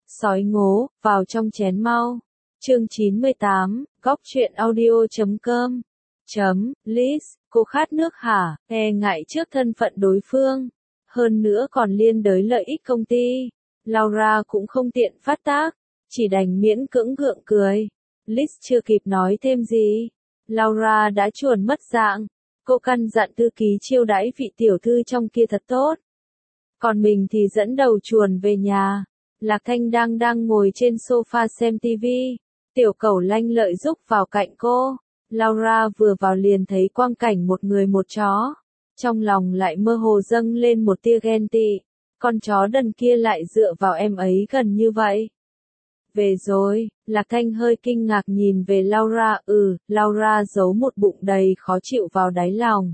Sói ngố, vào trong chén mau. Chương 98, góc truyện audio.com. Liz, cô khát nước hả? E ngại trước thân phận đối phương. Hơn nữa còn liên đới lợi ích công ty. Laura cũng không tiện phát tác, chỉ đành miễn cưỡng gượng cười. Liz chưa kịp nói thêm gì. Laura đã chuồn mất dạng. Cô căn dặn thư ký chiêu đãi vị tiểu thư trong kia thật tốt. Còn mình thì dẫn đầu chuồn về nhà. Lạc Thanh đang ngồi trên sofa xem tivi. Tiểu Cẩu lanh lợi rúc vào cạnh cô. Laura vừa vào liền thấy quang cảnh một người một chó. Trong lòng lại mơ hồ dâng lên một tia ghen tị. Con chó đần kia lại dựa vào em ấy gần như vậy. Về rồi, Lạc Thanh hơi kinh ngạc nhìn về Laura. Laura giấu một bụng đầy khó chịu vào đáy lòng.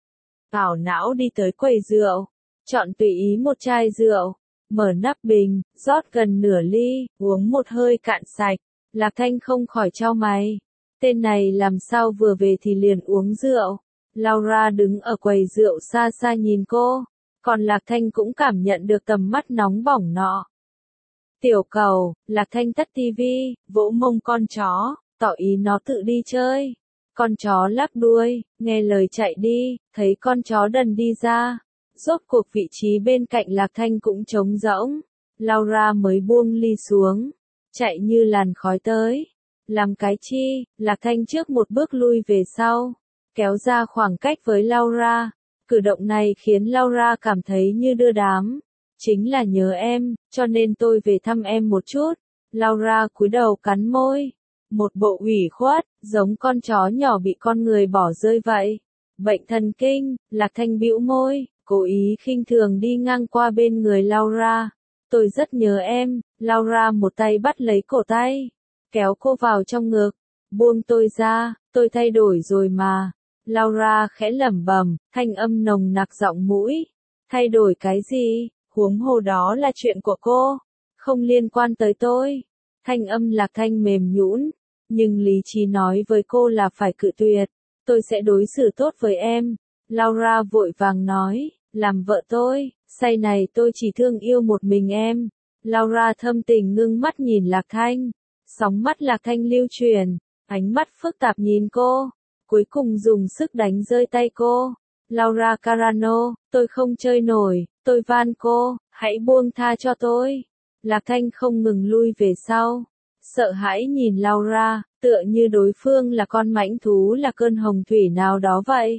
Ảo não đi tới quầy rượu. Chọn tùy ý một chai rượu. Mở nắp bình, rót gần nửa ly, uống một hơi cạn sạch. Lạc Thanh không khỏi chau mày. Tên này làm sao vừa về thì liền uống rượu. Laura đứng ở quầy rượu xa xa nhìn cô. Còn Lạc Thanh cũng cảm nhận được tầm mắt nóng bỏng nọ. Tiểu Cẩu, Lạc Thanh tắt tivi, vỗ mông con chó, tỏ ý nó tự đi chơi. Con chó lắc đuôi, nghe lời chạy đi, thấy con chó đần đi ra. Rốt cuộc vị trí bên cạnh Lạc Thanh cũng trống rỗng. Laura mới buông ly xuống, chạy như làn khói tới. Làm cái chi? Lạc Thanh trước một bước lui về sau, kéo ra khoảng cách với Laura. Cử động này khiến Laura cảm thấy như đưa đám. Chính là nhớ em, cho nên tôi về thăm em một chút. Laura cúi đầu cắn môi. Một bộ ủy khuất, giống con chó nhỏ bị con người bỏ rơi vậy. Bệnh thần kinh, Lạc Thanh bĩu môi, cố ý khinh thường đi ngang qua bên người Laura. Tôi rất nhớ em. Laura một tay bắt lấy cổ tay, kéo cô vào trong ngực. Buông tôi ra, tôi thay đổi rồi mà. Laura khẽ lẩm bẩm, thanh âm nồng nặc giọng mũi. Thay đổi cái gì? Huống hồ đó là chuyện của cô, không liên quan tới tôi. Thanh âm Lạc Thanh mềm nhũn, nhưng lý trí nói với cô là phải cự tuyệt. Tôi sẽ đối xử tốt với em. Laura vội vàng nói, làm vợ tôi, say này tôi chỉ thương yêu một mình em. Laura thâm tình ngưng mắt nhìn Lạc Thanh. Sóng mắt Lạc Thanh lưu chuyển, ánh mắt phức tạp nhìn cô. Cuối cùng dùng sức đánh rơi tay cô. Laura Carano, tôi không chơi nổi, tôi van cô, hãy buông tha cho tôi. Lạc Thanh không ngừng lui về sau. Sợ hãi nhìn Laura, tựa như đối phương là con mãnh thú là cơn hồng thủy nào đó vậy.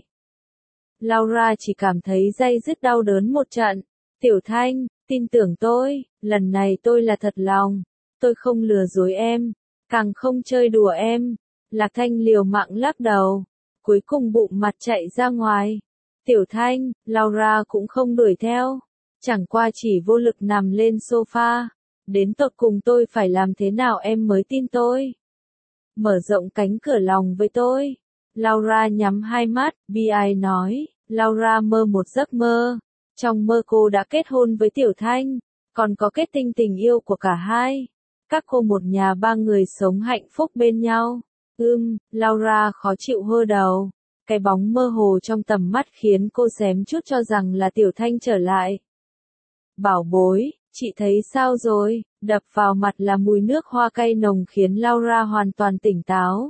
Laura chỉ cảm thấy day dứt đau đớn một trận. Tiểu Thanh, tin tưởng tôi, lần này tôi là thật lòng. Tôi không lừa dối em, càng không chơi đùa em. Lạc Thanh liều mạng lắc đầu, cuối cùng bụng mặt chạy ra ngoài. Tiểu Thanh, Laura cũng không đuổi theo, chẳng qua chỉ vô lực nằm lên sofa. Đến tột cùng tôi phải làm thế nào em mới tin tôi? Mở rộng cánh cửa lòng với tôi. Laura nhắm hai mắt, bi ai nói. Laura mơ một giấc mơ. Trong mơ cô đã kết hôn với Tiểu Thanh, còn có kết tinh tình yêu của cả hai. Các cô một nhà ba người sống hạnh phúc bên nhau. Laura khó chịu hơ đầu. Cái bóng mơ hồ trong tầm mắt khiến cô xém chút cho rằng là Tiểu Thanh trở lại. Bảo bối, chị thấy sao rồi? Đập vào mặt là mùi nước hoa cay nồng khiến Laura hoàn toàn tỉnh táo.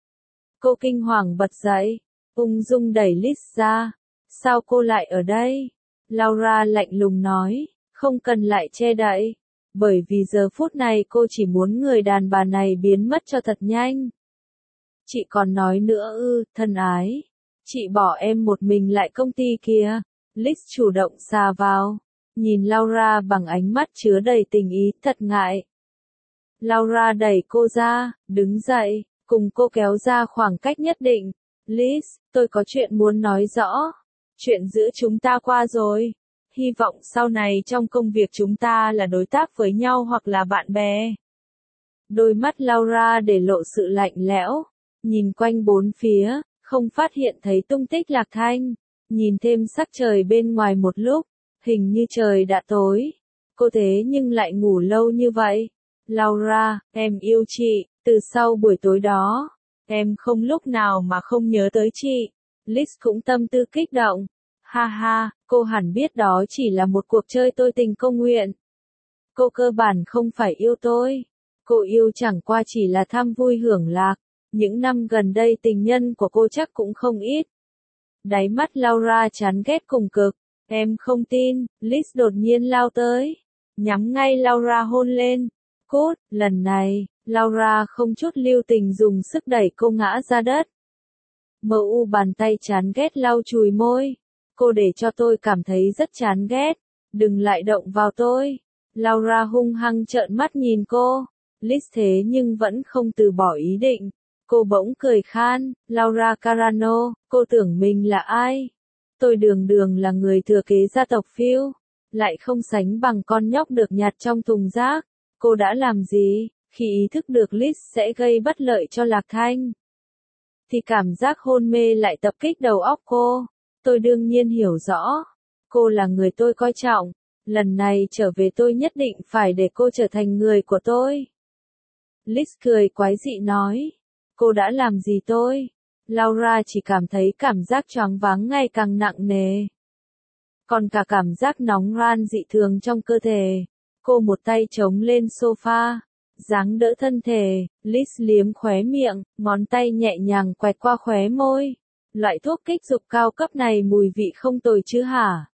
Cô kinh hoàng bật dậy, ung dung đẩy Liz ra. Sao cô lại ở đây? Laura lạnh lùng nói, không cần lại che đậy. Bởi vì giờ phút này cô chỉ muốn người đàn bà này biến mất cho thật nhanh. Chị còn nói nữa thân ái. Chị bỏ em một mình lại công ty kìa. Liz chủ động xà vào. Nhìn Laura bằng ánh mắt chứa đầy tình ý, thật ngại. Laura đẩy cô ra, đứng dậy, cùng cô kéo ra khoảng cách nhất định. Liz, tôi có chuyện muốn nói rõ. Chuyện giữa chúng ta qua rồi. Hy vọng sau này trong công việc chúng ta là đối tác với nhau hoặc là bạn bè. Đôi mắt Laura để lộ sự lạnh lẽo. Nhìn quanh bốn phía, không phát hiện thấy tung tích Lạc Thanh. Nhìn thêm sắc trời bên ngoài một lúc, hình như trời đã tối. Cô thế nhưng lại ngủ lâu như vậy. Laura, em yêu chị, từ sau buổi tối đó, em không lúc nào mà không nhớ tới chị. Liz cũng tâm tư kích động. Ha ha, cô hẳn biết đó chỉ là một cuộc chơi tôi tình cô nguyện. Cô cơ bản không phải yêu tôi. Cô yêu chẳng qua chỉ là tham vui hưởng lạc. Những năm gần đây tình nhân của cô chắc cũng không ít. Đáy mắt Laura chán ghét cùng cực. Em không tin, Liz đột nhiên lao tới. Nhắm ngay Laura hôn lên. Cút, lần này, Laura không chút lưu tình dùng sức đẩy cô ngã ra đất. Bàn tay chán ghét lau chùi môi. Cô để cho tôi cảm thấy rất chán ghét. Đừng lại động vào tôi. Laura hung hăng trợn mắt nhìn cô. Liz thế nhưng vẫn không từ bỏ ý định. Cô bỗng cười khan, Laura Carano, cô tưởng mình là ai? Tôi đường đường là người thừa kế gia tộc Phil, lại không sánh bằng con nhóc được nhặt trong thùng rác. Cô đã làm gì, khi ý thức được Liz sẽ gây bất lợi cho Lạc Thanh? Thì cảm giác hôn mê lại tập kích đầu óc cô. Tôi đương nhiên hiểu rõ. Cô là người tôi coi trọng. Lần này trở về tôi nhất định phải để cô trở thành người của tôi. Liz cười quái dị nói. Cô đã làm gì tôi? Laura chỉ cảm thấy cảm giác choáng váng ngày càng nặng nề. Còn cả cảm giác nóng ran dị thường trong cơ thể. Cô một tay chống lên sofa, giáng đỡ thân thể, Liz liếm khóe miệng, ngón tay nhẹ nhàng quẹt qua khóe môi. Loại thuốc kích dục cao cấp này mùi vị không tồi chứ hả?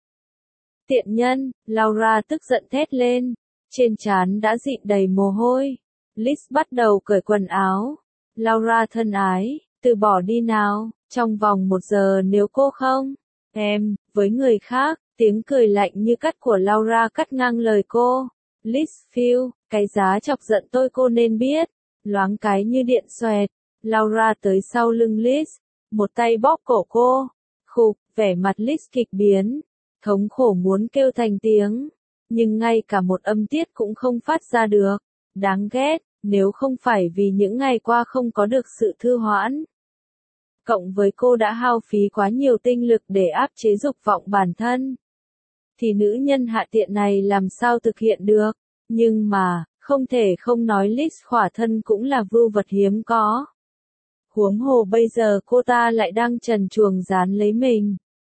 Tiện nhân, Laura tức giận thét lên. Trên trán đã dịn đầy mồ hôi. Liz bắt đầu cởi quần áo. Laura thân ái, từ bỏ đi nào, trong vòng 1 giờ nếu cô không. Em, với người khác, tiếng cười lạnh như cắt của Laura cắt ngang lời cô. Liz Phil, cái giá chọc giận tôi cô nên biết. Loáng cái như điện xoẹt. Laura tới sau lưng Liz. Một tay bóp cổ cô. Khục, vẻ mặt Liz kịch biến. Thống khổ muốn kêu thành tiếng. Nhưng ngay cả một âm tiết cũng không phát ra được. Đáng ghét, nếu không phải vì những ngày qua không có được sự thư hoãn. Cộng với cô đã hao phí quá nhiều tinh lực để áp chế dục vọng bản thân. Thì nữ nhân hạ tiện này làm sao thực hiện được. Nhưng mà, không thể không nói Liz khỏa thân cũng là vưu vật hiếm có. Huống hồ bây giờ cô ta lại đang trần truồng dán lấy mình.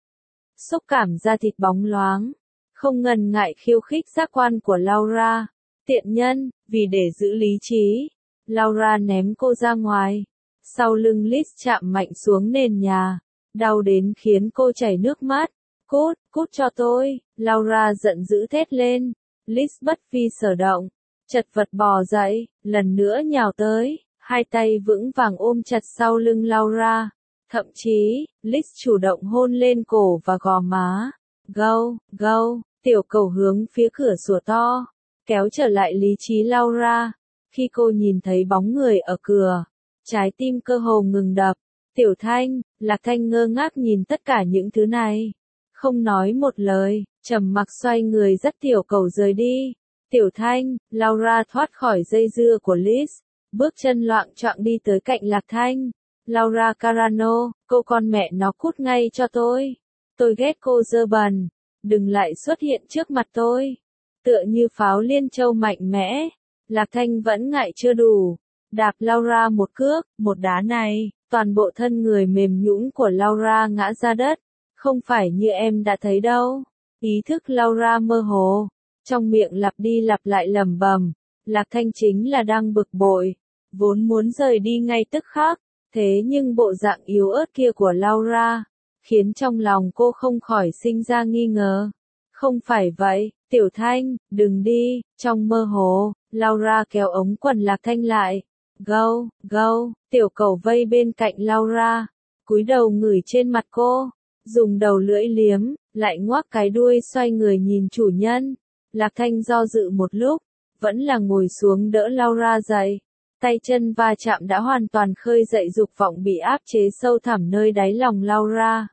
Xúc cảm da thịt bóng loáng. Không ngần ngại khiêu khích giác quan của Laura. Tiện nhân, vì để giữ lý trí. Laura ném cô ra ngoài. Sau lưng Liz chạm mạnh xuống nền nhà. Đau đến khiến cô chảy nước mắt. Cút, cút cho tôi. Laura giận dữ thét lên. Liz bất vi sở động. Chật vật bò dậy, lần nữa nhào tới. Hai tay vững vàng ôm chặt sau lưng Laura. Thậm chí, Liz chủ động hôn lên cổ và gò má. Gâu, gâu, tiểu cầu hướng phía cửa sủa to. Kéo trở lại lý trí Laura. Khi cô nhìn thấy bóng người ở cửa, trái tim cơ hồ ngừng đập. Tiểu Thanh, Lạc Thanh ngơ ngác nhìn tất cả những thứ này. Không nói một lời, trầm mặc xoay người dắt tiểu cầu rời đi. Tiểu Thanh, Laura thoát khỏi dây dưa của Liz. Bước chân loạng choạng đi tới cạnh Lạc Thanh. Laura Carano, cô con mẹ nó cút ngay cho tôi. Tôi ghét cô dơ bẩn. Đừng lại xuất hiện trước mặt tôi. Tựa như pháo liên châu mạnh mẽ. Lạc Thanh vẫn ngại chưa đủ. Đạp Laura một cước, một đá này, toàn bộ thân người mềm nhũn của Laura ngã ra đất. Không phải như em đã thấy đâu. Ý thức Laura mơ hồ. Trong miệng lặp đi lặp lại lẩm bẩm. Lạc Thanh chính là đang bực bội. Vốn muốn rời đi ngay tức khắc. Thế nhưng bộ dạng yếu ớt kia của Laura, khiến trong lòng cô không khỏi sinh ra nghi ngờ. Không phải vậy, Tiểu Thanh, đừng đi. Trong mơ hồ, Laura kéo ống quần Lạc Thanh lại. Gâu, gâu, tiểu cầu vây bên cạnh Laura, cúi đầu ngửi trên mặt cô, dùng đầu lưỡi liếm, lại ngoác cái đuôi xoay người nhìn chủ nhân. Lạc Thanh do dự một lúc, vẫn là ngồi xuống đỡ Laura dậy. Tay chân va chạm đã hoàn toàn khơi dậy dục vọng bị áp chế sâu thẳm nơi đáy lòng Laura.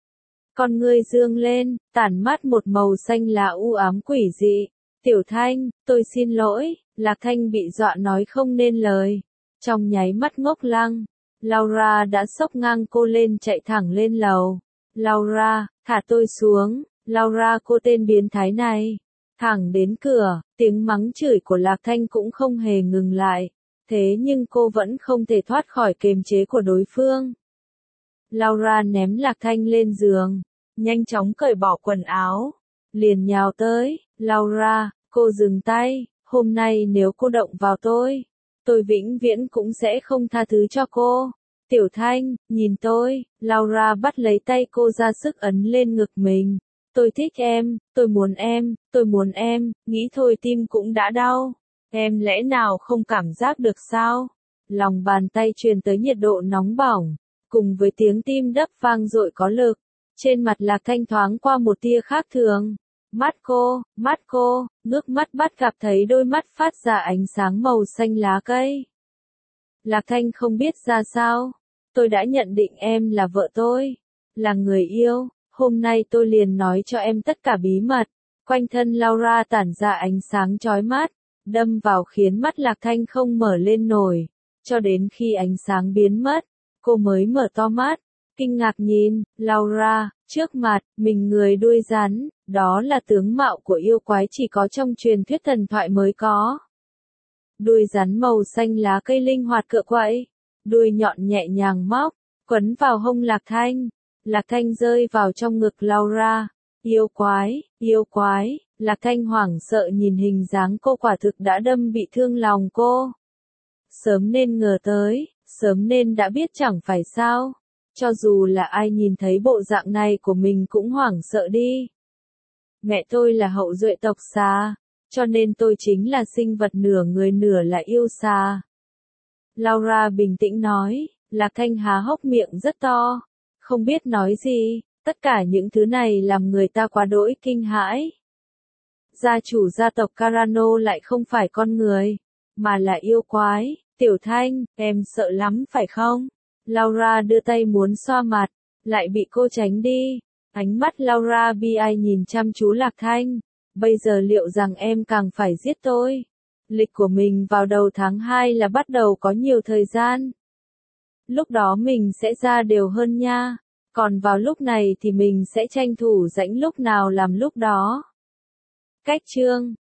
Con ngươi dương lên, tản mát một màu xanh lá u ám quỷ dị. Tiểu Thanh, tôi xin lỗi. Lạc Thanh bị dọa nói không nên lời. Trong nháy mắt ngốc lăng, Laura đã xốc ngang cô lên chạy thẳng lên lầu. Laura, thả tôi xuống. Laura, cô tên biến thái này. Thẳng đến cửa, tiếng mắng chửi của Lạc Thanh cũng không hề ngừng lại. Thế nhưng cô vẫn không thể thoát khỏi kiềm chế của đối phương. Laura ném Lạc Thanh lên giường, nhanh chóng cởi bỏ quần áo, liền nhào tới. Laura, Cô dừng tay, hôm nay nếu cô động vào tôi vĩnh viễn cũng sẽ không tha thứ cho cô. Tiểu Thanh, nhìn tôi, Laura bắt lấy tay cô ra sức ấn lên ngực mình. Tôi thích em, tôi muốn em, nghĩ thôi tim cũng đã đau. Em lẽ nào không cảm giác được sao? Lòng bàn tay truyền tới nhiệt độ nóng bỏng, cùng với tiếng tim đập vang dội có lực. Trên mặt Lạc Thanh thoáng qua một tia khác thường. Mắt cô, ngước mắt bắt gặp thấy đôi mắt phát ra ánh sáng màu xanh lá cây. Lạc Thanh không biết ra sao. Tôi đã nhận định em là vợ tôi, là người yêu, hôm nay tôi liền nói cho em tất cả bí mật. Quanh thân Laura tản ra ánh sáng chói mắt, đâm vào khiến mắt Lạc Thanh không mở lên nổi. Cho đến khi ánh sáng biến mất, cô mới mở to mắt, kinh ngạc nhìn, Laura, trước mặt, mình người đuôi rắn, đó là tướng mạo của yêu quái chỉ có trong truyền thuyết thần thoại mới có. Đuôi rắn màu xanh lá cây linh hoạt cựa quậy, đuôi nhọn nhẹ nhàng móc, quấn vào hông Lạc Thanh. Lạc Thanh rơi vào trong ngực Laura. Yêu quái, Lạc Thanh hoảng sợ nhìn hình dáng cô quả thực đã đâm bị thương lòng cô. Sớm nên ngờ tới, sớm nên đã biết chẳng phải sao. Cho dù là ai nhìn thấy bộ dạng này của mình cũng hoảng sợ đi. Mẹ tôi là hậu duệ tộc xà, cho nên tôi chính là sinh vật nửa người nửa là yêu xà. Laura bình tĩnh nói, Lạc Thanh há hốc miệng rất to, không biết nói gì, tất cả những thứ này làm người ta quá đỗi kinh hãi. Gia chủ gia tộc Carano lại không phải con người, mà là yêu quái. Tiểu Thanh, em sợ lắm phải không? Laura đưa tay muốn xoa mặt, lại bị cô tránh đi. Ánh mắt Laura bi ai nhìn chăm chú Lạc Thanh. Bây giờ liệu rằng em càng phải giết tôi? Lịch của mình vào đầu tháng 2 là bắt đầu có nhiều thời gian. Lúc đó mình sẽ ra đều hơn nha. Còn vào lúc này thì mình sẽ tranh thủ rảnh lúc nào làm lúc đó. Cách chương